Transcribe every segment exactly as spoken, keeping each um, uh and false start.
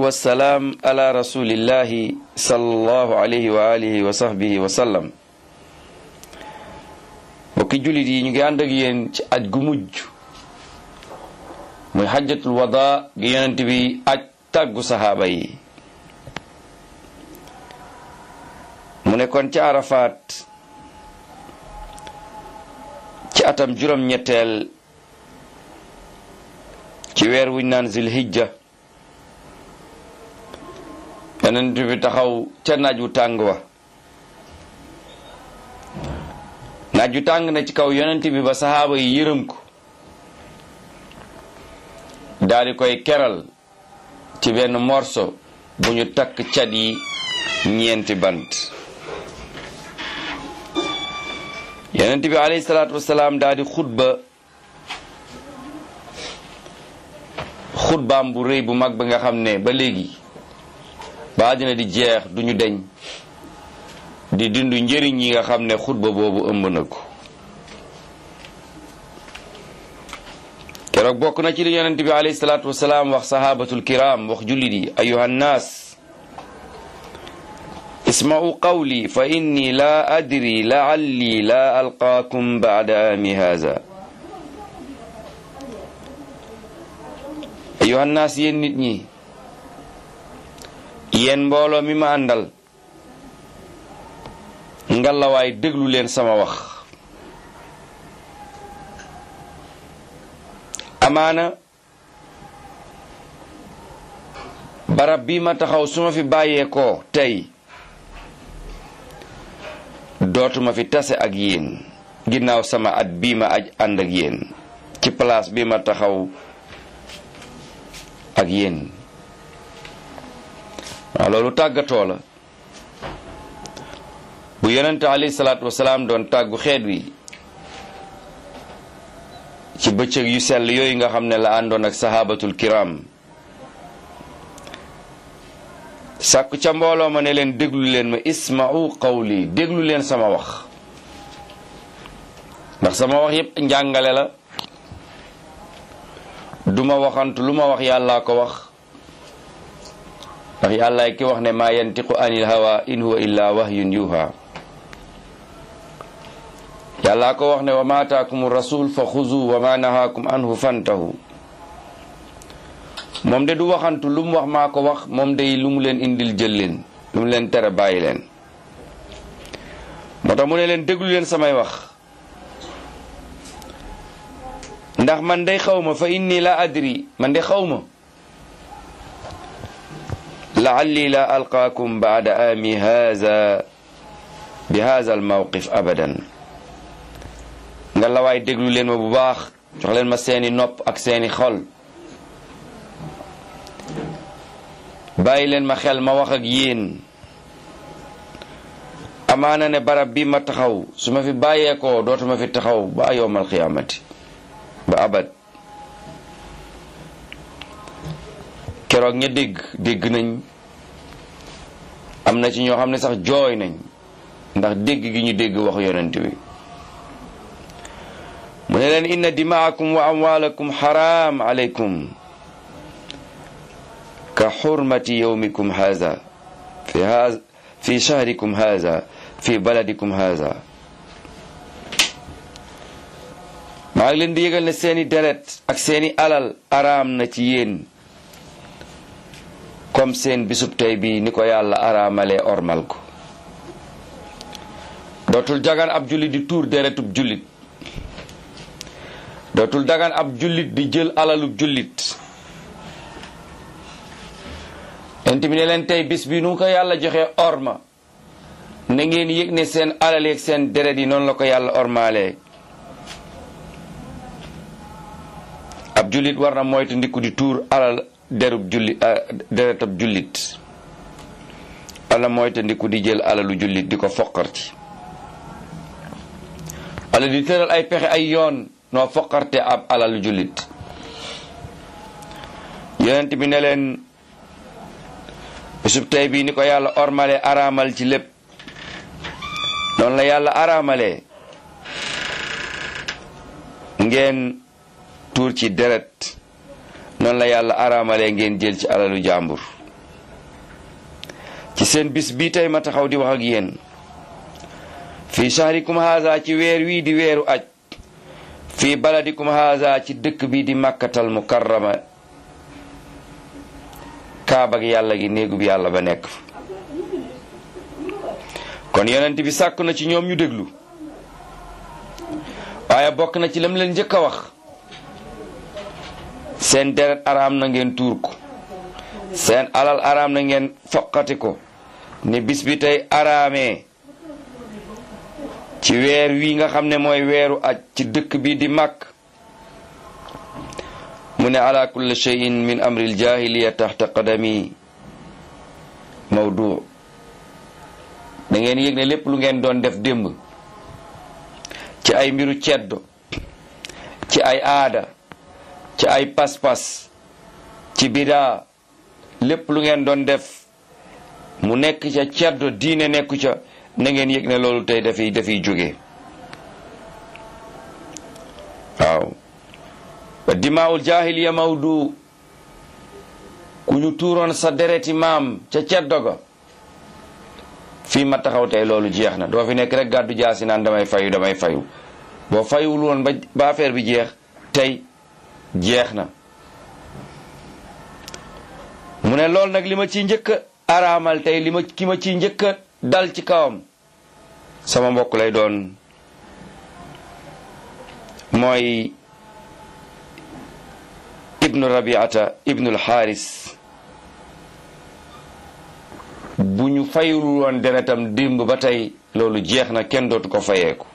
wassalaam ala rasulillahi sallallahu alayhi wa alihi wa sahbihi wa sallam. mbokki jullit yi ñu ngi ànd ak yéen ci aj gu mujj muy xajjatul wada gi yonent bi aj tàggu saxaaba yi. mu nekkoon ci Arafat ci atam juróom-ñetteel ci weer wuñ naan zilhijja. yonent bi taxaw ca naaj wu tàng wa. naaj wu tàng na ci kaw yonent bi ba saxaaba yi yërëm ko daal di koy keral ci benn morso bu ñu takk cat yi ñeenti bant. yonent bi alayhi salaatu wasalaam daal di xutba xutbaam bu rëy bu mag ba nga xam ne ba léegi ba àddina di jeex duñu deñ di dindu njëriñ yi nga xam ne xutba boobu ëmb na ko. keroog bokk na ci li yonent bi alayhi salaatu wasalaam wax sahabatul kiram wax jullit yi ayuha nnaas isma'u qawli fa inni la adri la'alli la alqaakum ba'da ami haza. ayuha nnaas yéen nit ñi, yéen mbooloo mi ma àndal, ngalawaay déglu leen sama wax. amaana barab bi ma taxaw su ma fi bàyyeekoo tey dootuma fi tase ak yéen ginnaaw sama at bii ma aj ànd ak yéen ci place bi ma taxaw ak yéen. waaw loolu tàggatoo la bu yonente alayhi salaatu wasalaam doon tàggu xeet wi ci bëccëg yu sell yooyu nga xam ne la àndoon ak sahabatul kiram. sàkku ca mbooloo ma ne leen déglu leen ma isma'u qawli déglu leen sama wax, ndax sama wax yépp njàngale la. duma waxantu lu ma wax yàllaa ko wax, ndax yàllaay ki wax ne maa yantiqu anil hawa in huwa illa wahyun yuha. yàllaa ko wax ne wa ma ataakumu rasul fa xuzu wa ma nahaakum anhu fantahu. moom de du waxantu lu mu wax maa ko wax, moom de lu mu leen indil jël leen, lu mu leen tere bàyyi leen. moo tax mu ne leen déglu leen samay wax, ndax man day xawma fa inni la adri, man de xawma la'alli la alqaakum ba'da ami haza bi haza al mawqif abadan. nga la waay déglu leen ma bu baax, jox leen ma seeni nopp ak seeni xol, bàyyi leen ma xel ma wax ak yéen. amaana ne barab bi ma taxaw su ma fi bàyyeekoo dootuma fi taxaw ba yawmal qiyaamati ba abad. keroog ña dégg dégg nañ, am na ci ñoo xam ne sax jooy nañ ndax dégg gi ñu dégg wax yonent bi. mu ne leen inna dimaakum wa amwaalakum xaraam alaykum ka xurmati yawmikum haza fi haza fi shahrikum haza fi baladikum haza. maa ngi leen di yëgal ne seeni deret ak seeni alal araam na ci yéen comme seen bisub tey bi ni ko yàlla araamalee ormal ko. dootul dagan ab jullit di tuur deretub jullit, dootul dagan ab jullit di jël alalub jullit. ent bi ne leen tey bis bi nu ko yàlla joxe orma, na ngeen yëg ne seen alal ak seen deret yi noonu la ko yàlla ormaalee. ab jullit war na moytu ndiku di tuur alal derub jullit deretab jullit, wala moytu ndiku di jël alalu jullit di ko foqarti, wala di tëral ay pexe ay yoon noo foqarte ab alalu jullit. yonent bi ne leen bisub tey bii ni ko yàlla ormale araamal ci lépp, noonu la yàlla araamale ngeen tuur ci deret, noonu la yàlla araamale ngeen jël ci alalu jàmbur. ci seen bis bii tey ma taxaw di wax ak yéen fii shahrikum haza ci weer wii di weeru aj fii baladikum haza ci dëkk bi di màkkatal mukarrama kaaba gi yàlla gi néegu bi yàlla ba nekk kon yonent bi sàkk na ci ñoom ñu déglu waaye bokk na ci lam leen njëkk a wax seen deret araam na ngeen tuur ko seen alal araam na ngeen foqati ko ne bis bi tey araamee ci weer wi nga xam ne mooy weeru aj ci dëkk bi di màkk mu ne ala kulli shay'in min amril jahiliya taxta qadami mawdu da ngeen yëg ne lépp lu ngeen doon def démb ci ay mbiru ceddo ci ay aada ci ay pas-pas ci bidaa lépp lu ngeen doon def mu nekk ca ceddo diine nekku ca na ngeen yëg ne loolu tey dafay dafay jóge waaw ba dimaawul jahiliya mawdu ku ñu tuuroon sa dereti maam ca ceddo ga fii ma taxaw tey loolu jeex na doo fi nekk rek gàddu jaasi naan damay fayu damay fayu boo fayuwul woon ba ba affaire bi jeex tey jeex na mu ne loolu nag li ma ciy njëkk a araamal tey li ma ki ma ciy njëkk a dal ci kawam sama mbokk lay doon mooy ibnu rabiata ibnul xaaris bu ñu fayul woon deretam dimb ba tey loolu jeex na kenn dootu ko fayeeku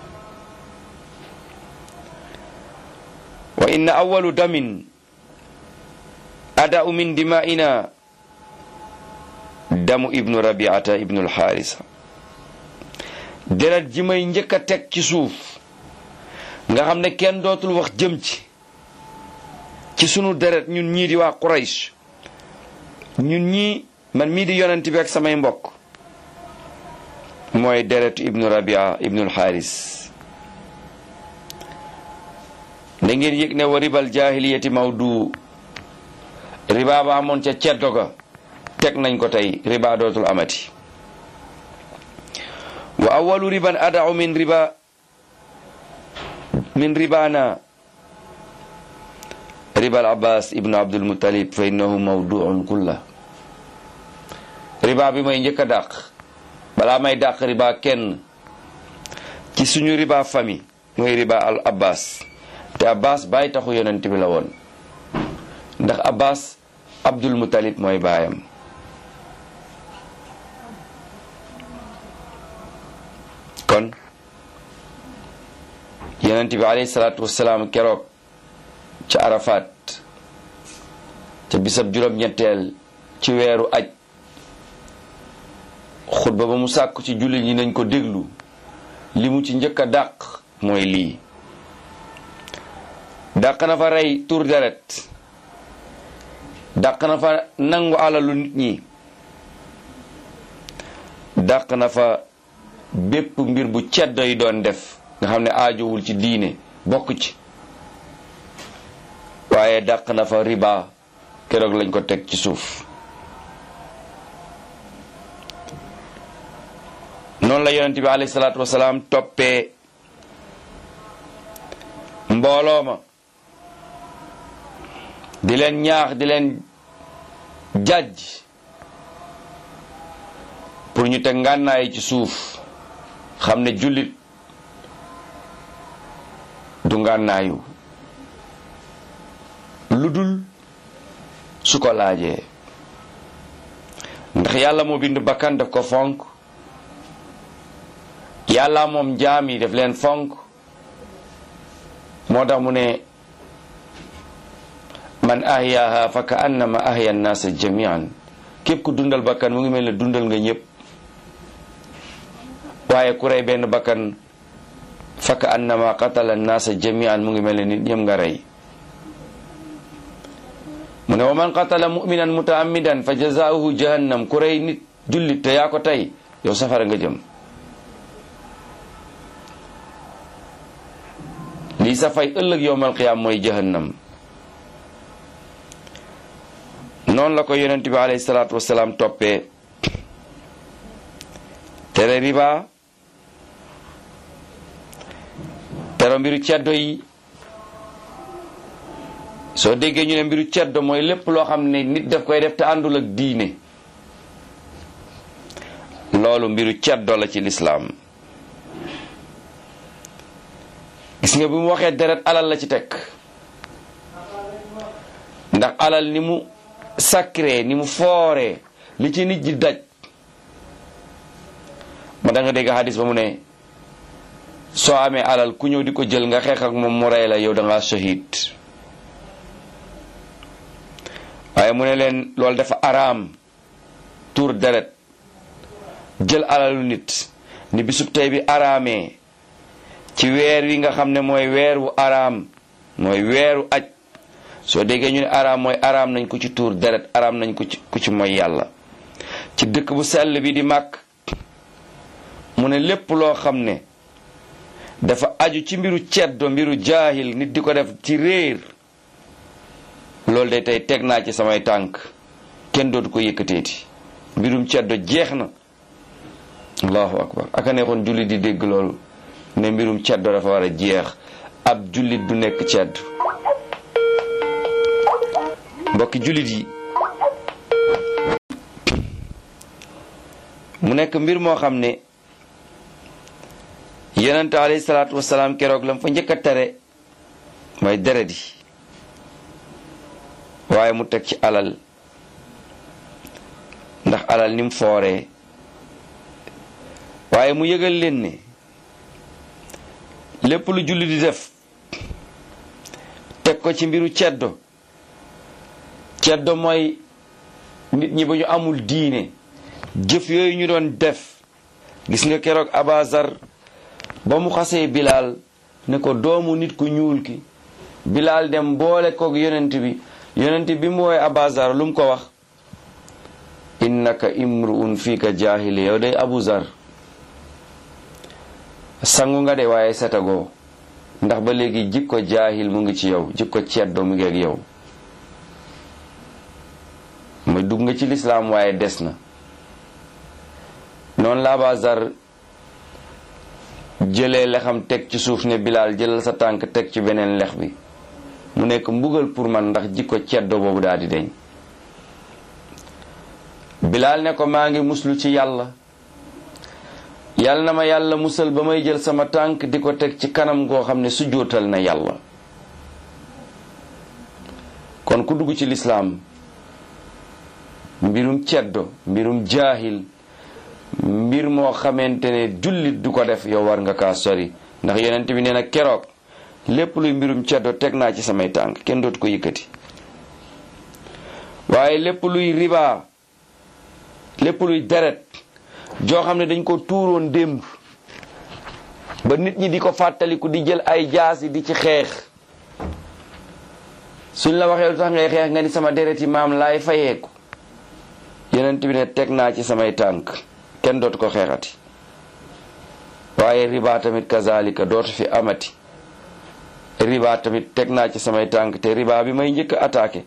wa inna awalu damin ada'u min dima'ina damu ibnu rabiata ibnul xaarisa deret ji may njëkk a teg ci suuf nga xam ne kenn dootul wax jëm ci ci sunu deret ñun ñii di waa Quraysh ñun ñii man mii di yonent bi ak samay mbokk mooy deretu ibnu rabia ibnul xaaris da ngeen yëg ne wa ribal jahiliyati mawdu riba ba amoon ca ceddo ga teg nañ ko tey riba dootul amati wa awalu riban ada'u min riba min ribana riba al abbas ibnu abdul muttalib fa innahu mawdu'un kulla riba bi may njëkk a dàq balaa may dàq riba kenn ci suñu riba famille mooy riba al abbas te abbas bàyyi taxu yonent bi la woon ndax abbas abdul muttalib mooy baayam kon yonent bi alayhi salaatu wassalaam keroog ca arafat ca bisab juróom-ñetteel ci weeru aj xutba ba mu sàkku ci jullit ñi nañ ko déglu li mu ci njëkk a dàq mooy lii dàq na fa rey tur deret dàq na fa nangu alalu nit ñi dàq na fa bépp mbir bu ceddo yi doon def nga xam ne aajowul ci diine bokk ci waaye dàq na fa riba keroog lañ ko teg ci suuf noonu la yonent bi alayhi salaatu wasalaam toppee mbooloo ma di leen ñaax di leen jàjj pour ñu teg ngànnaay ci suuf xam ne jullit du ngànnaayu lu dul su ko laajee ndax yàlla moo bind bakkan daf ko fonk yàlla moom jaam yi daf leen fonk moo tax mu ne man ahyaaha fa ka annama ahya an-naasa jami'an képp ku dundal bakkan mu ngi mel ne dundal nga ñëpp waaye ku rey benn bakkan fa ka annama qatala an-naasa jami'an mu ngi mel ne nit ñëpp nga rey mu ne wa man qatala mu'minan mutaammidan fa jazaa'uhu jahannam ku rey nit jullit te yaa ko tey yow safara nga jëm lii sa fay ëllëg yowmal qiyaam mooy jahannam noonu la ko yonent bi alayhi salaatu wasalaam toppee tere riba, tere mbiru ceddo yi. soo déggee ñu ne mbiru ceddo mooy lépp loo xam ne nit daf koy def te àndul ak diine, loolu mbiru ceddo la ci lislaam. gis nga bi mu waxee deret, alal la ci teg, ndax alal ni mu sacré, ni mu foore, li ci nit ji daj. ma da nga dégg hadis ba mu ne soo amee alal ku ñëw di ko jël nga xeex ak moom mu rey la, yow da ngaa shahid. waaye mu ne leen loolu dafa araam, tuur deret, jël alalu nit, ni bisub tey bi araamee ci weer wi nga xam ne mooy weeru araam, mooy weeru aj. soo déggee ñu ne araam mooy araam nañ ko ci tuur deret, araam nañ ko ci ku ci mooy yàlla ci dëkk bu sell bi di Màkk. mu ne lépp loo xam ne dafa aju ci mbiru ceddo, mbiru jaahil, nit di ko def ci réer, loolu de tey teg naa ci samay tànk, kenn dootu ko yëkkateeti. mbirum ceddo jeex na. allahu akbar. aka neexoon jullit di dégg loolu, ne mbirum ceddo dafa war a jeex, ab jullit du nekk ceddo. mbokki jullit yi, mu nekk mbir moo xam ne yonent alayhi salaatu wasalaam keroog lam fa njëkk a tere mooy deret yi, waaye mu teg ci alal, ndax alal ni mu fooree. waaye mu yëgal leen ne lépp lu julli di def teg ko ci mbiru ceddo. ceddo mooy nit ñi ba ñu amul diine, jëf yooyu ñu doon def. gis nga keroog Abazar ba mu xasee Bilaal ne ko doomu nit ku ñuul ki, Bilaal dem boole koog yonent bi. yonent bi mu woowee Abazar lu mu ko wax? innaka imruun fiika jaahili, yow day Abuzar sangu nga de waaye setagoo, ndax ba léegi jikko jaahil mu ngi ci yow, jikko ceddo mu ngi ak yow. mooy dugg nga ci lislaam waaye des na. noonu la Abazar jëlee lexam teg ci suuf ne Bilaal jëlal sa tànk teg ci beneen lex bi, mu nekk mbugal pour man ndax jikko ceddo boobu daal di deñ. Bilaal ne ko maa ngi muslu ci yàlla, yàlla na ma yàlla musal ba may jël sama tànk di ko teg ci kanam goo xam ne sujjóotal na yàlla. kon ku dugg ci lislaam, mbirum ceddo, mbirum jaahil, mbir moo xamante ne jullit du ko def, yow war nga kaa sori. ndax yonent bi nee na keroog lépp luy mbirum ceddo teg naa ci samay tànk, kenn dootu ko yëkkati. waaye lépp luy riba, lépp luy deret joo xam ne dañ ko tuuroon démb ba nit ñi di ko fàttaliku, di jël ay jaasi di ci xeex, suñ la waxee lu tax ngay xeex nga ni sama deret yi maam laay fayeeku, yonent bi ne teg naa ci samay tànk, kenn dootu ko xeexati. waaye riba tamit kazalika dootu fi amati. riba tamit teg naa ci samay tànk, te riba bi may njëkk attaqué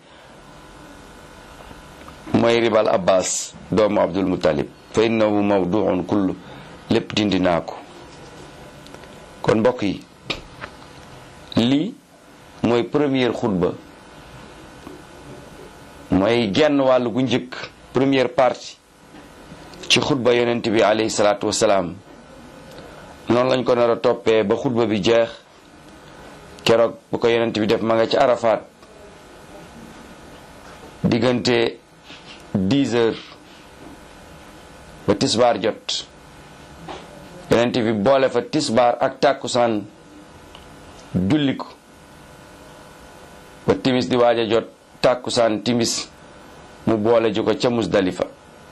mooy ribal Abbas doomu Abdul Muttalib, fa innahu mawduun kullu, lépp dindi naa ko. kon mbokk yi, lii mooy première xutba, mooy genn wàll gu njëkk, première partie ci xutba yonent bi alayhi salaatu wasalaam. noonu lañ ko nar a toppee ba xutba bi jeex. keroog bu ko yonent bi def ma nga ci Arafat, diggante dix heures ba tisbaar jot. yonent bi boole fa tisbaar ak tàkkusaan julli ko ba timis di waaj a jot, tàkkusaan timis mu boole ju ko ca Musdalifa.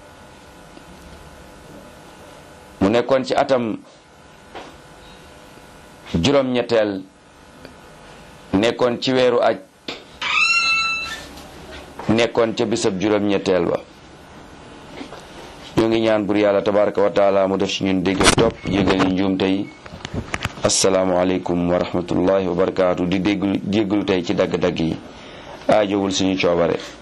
mu nekkoon ci atam juróom-ñetteel, nekkoon ci weeru aj, nekkoon ca bisab juróom-ñetteel ba. ñoo ngi ñaan bur yàlla tabaraka wa taala mu def ci ñun dégg topp, jégal ñu njuumte yi. assalaamu aleykum wa rahmatullahi wa barakaatu. di déglu jéggalu tey ci dagg-dagg yi, aajowul suñu coobare.